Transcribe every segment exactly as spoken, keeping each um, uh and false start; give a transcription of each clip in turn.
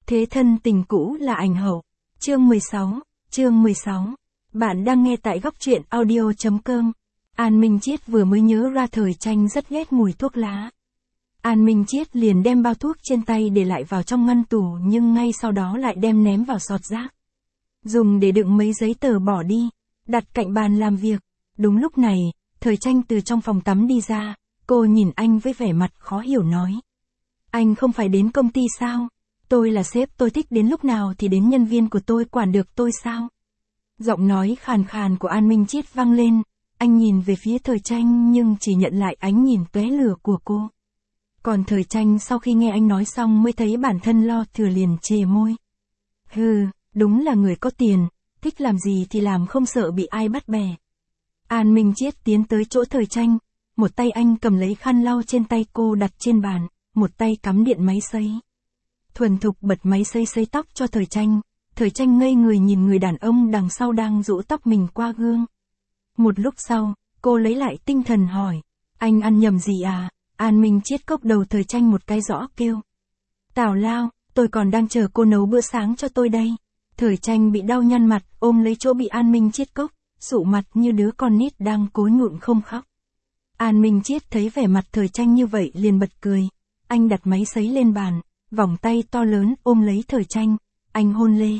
Thế thân tình cũ là ảnh hậu. Chương mười sáu, chương mười sáu. Bạn đang nghe tại góc truyện audio chấm com. An Minh Chiết vừa mới nhớ ra Thời Tranh rất ghét mùi thuốc lá. An Minh Chiết liền đem bao thuốc trên tay để lại vào trong ngăn tủ nhưng ngay sau đó lại đem ném vào sọt rác. Dùng để đựng mấy giấy tờ bỏ đi, đặt cạnh bàn làm việc. Đúng lúc này, Thời Tranh từ trong phòng tắm đi ra, cô nhìn anh với vẻ mặt khó hiểu nói. Anh không phải đến công ty sao? Tôi là sếp, tôi thích đến lúc nào thì đến, nhân viên của tôi quản được tôi sao? Giọng nói khàn khàn của An Minh Chiết vang lên, anh nhìn về phía Thời Tranh nhưng chỉ nhận lại ánh nhìn tóe lửa của cô. Còn Thời Tranh sau khi nghe anh nói xong mới thấy bản thân lo thừa liền chề môi. Hừ, đúng là người có tiền, thích làm gì thì làm, không sợ bị ai bắt bè. An Minh Chiết tiến tới chỗ Thời Tranh, một tay anh cầm lấy khăn lau trên tay cô đặt trên bàn, một tay cắm điện máy sấy. Thuần thục bật máy sấy sấy tóc cho Thời Tranh. Thời Tranh ngây người nhìn người đàn ông đằng sau đang rũ tóc mình qua gương. Một lúc sau, cô lấy lại tinh thần hỏi, anh ăn nhầm gì à? An Minh Chiết cốc đầu Thời Tranh một cái rõ kêu. Tào lao, tôi còn đang chờ cô nấu bữa sáng cho tôi đây. Thời Tranh bị đau nhăn mặt, ôm lấy chỗ bị An Minh Chiết cốc, sụ mặt như đứa con nít đang cố nhụn không khóc. An Minh Chiết thấy vẻ mặt Thời Tranh như vậy liền bật cười. Anh đặt máy sấy lên bàn, vòng tay to lớn ôm lấy Thời Tranh, anh hôn lê.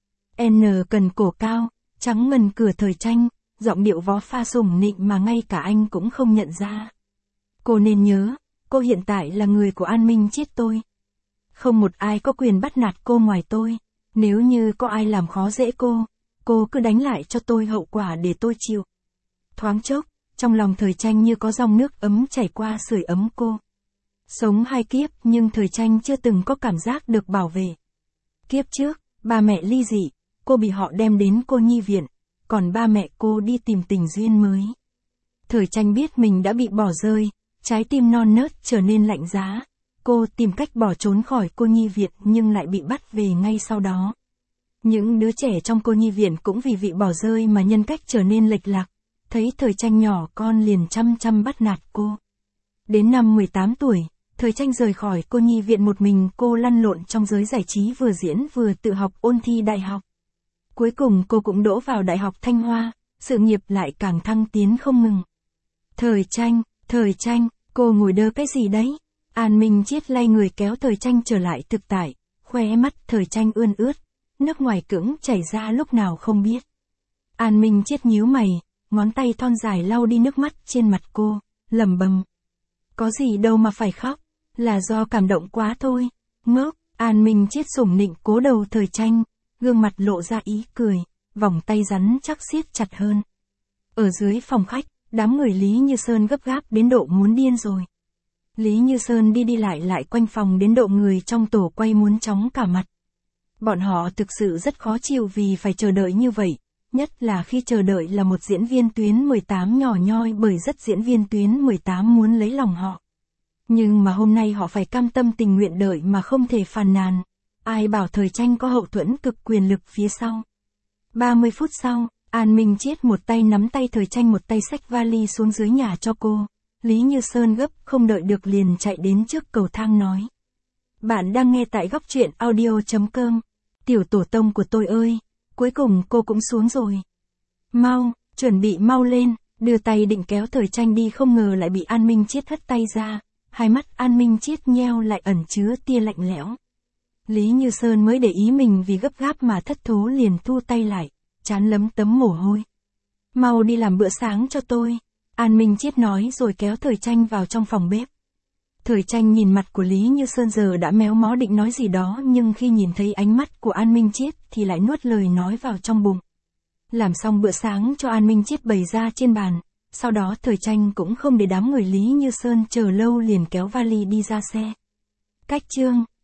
N cần cổ cao, trắng ngần cửa Thời Tranh, giọng điệu vó pha sủng nịnh mà ngay cả anh cũng không nhận ra. Cô nên nhớ, cô hiện tại là người của An Minh Chiết tôi. Không một ai có quyền bắt nạt cô ngoài tôi. Nếu như có ai làm khó dễ cô, cô cứ đánh lại cho tôi, hậu quả để tôi chịu. Thoáng chốc, trong lòng Thời Tranh như có dòng nước ấm chảy qua sưởi ấm cô. Sống hai kiếp nhưng Thời Tranh chưa từng có cảm giác được bảo vệ. Kiếp trước, ba mẹ ly dị, cô bị họ đem đến cô nhi viện, còn ba mẹ cô đi tìm tình duyên mới. Thời Tranh biết mình đã bị bỏ rơi, trái tim non nớt trở nên lạnh giá. Cô tìm cách bỏ trốn khỏi cô nhi viện nhưng lại bị bắt về ngay sau đó. Những đứa trẻ trong cô nhi viện cũng vì bị bỏ rơi mà nhân cách trở nên lệch lạc. Thấy Thời Tranh nhỏ con liền chăm chăm bắt nạt cô. Đến năm mười tám tuổi, Thời Tranh rời khỏi cô nhi viện một mình, cô lăn lộn trong giới giải trí, vừa diễn vừa tự học ôn thi đại học. Cuối cùng cô cũng đỗ vào Đại học Thanh Hoa, sự nghiệp lại càng thăng tiến không ngừng. Thời Tranh, Thời Tranh, cô ngồi đơ cái gì đấy? An Minh Chiết lay người kéo Thời Tranh trở lại thực tại, khóe mắt Thời Tranh ươn ướt, nước ngoài cưỡng chảy ra lúc nào không biết. An Minh Chiết nhíu mày, ngón tay thon dài lau đi nước mắt trên mặt cô, lẩm bẩm. Có gì đâu mà phải khóc, là do cảm động quá thôi. Ngốc. An Minh Chiết sủng nịnh cố đầu Thời Tranh, gương mặt lộ ra ý cười, vòng tay rắn chắc siết chặt hơn. Ở dưới phòng khách, đám người Lý Như Sơn gấp gáp đến độ muốn điên rồi. Lý Như Sơn đi đi lại lại quanh phòng đến độ người trong tổ quay muốn chóng cả mặt. Bọn họ thực sự rất khó chịu vì phải chờ đợi như vậy, nhất là khi chờ đợi là một diễn viên tuyến mười tám nhỏ nhoi, bởi rất diễn viên tuyến mười tám muốn lấy lòng họ. Nhưng mà hôm nay họ phải cam tâm tình nguyện đợi mà không thể phàn nàn. Ai bảo Thời Tranh có hậu thuẫn cực quyền lực phía sau. ba mươi phút sau, An Minh Chiết một tay nắm tay Thời Tranh, một tay xách vali xuống dưới nhà cho cô. Lý Như Sơn gấp không đợi được liền chạy đến trước cầu thang nói. Bạn đang nghe tại góc truyện audio chấm com. Tiểu tổ tông của tôi ơi, cuối cùng cô cũng xuống rồi. Mau, chuẩn bị mau lên, đưa tay định kéo Thời Tranh đi, không ngờ lại bị An Minh Chiết hất tay ra. Hai mắt An Minh Chiết nheo lại ẩn chứa tia lạnh lẽo. Lý Như Sơn mới để ý mình vì gấp gáp mà thất thố liền thu tay lại, trán lấm tấm mồ hôi. Mau đi làm bữa sáng cho tôi. An Minh Chiết nói rồi kéo Thời Tranh vào trong phòng bếp. Thời Tranh nhìn mặt của Lý Như Sơn giờ đã méo mó định nói gì đó, nhưng khi nhìn thấy ánh mắt của An Minh Chiết thì lại nuốt lời nói vào trong bụng. Làm xong bữa sáng cho An Minh Chiết bày ra trên bàn, sau đó Thời Tranh cũng không để đám người Lý Như Sơn chờ lâu liền kéo vali đi ra xe. Cách chương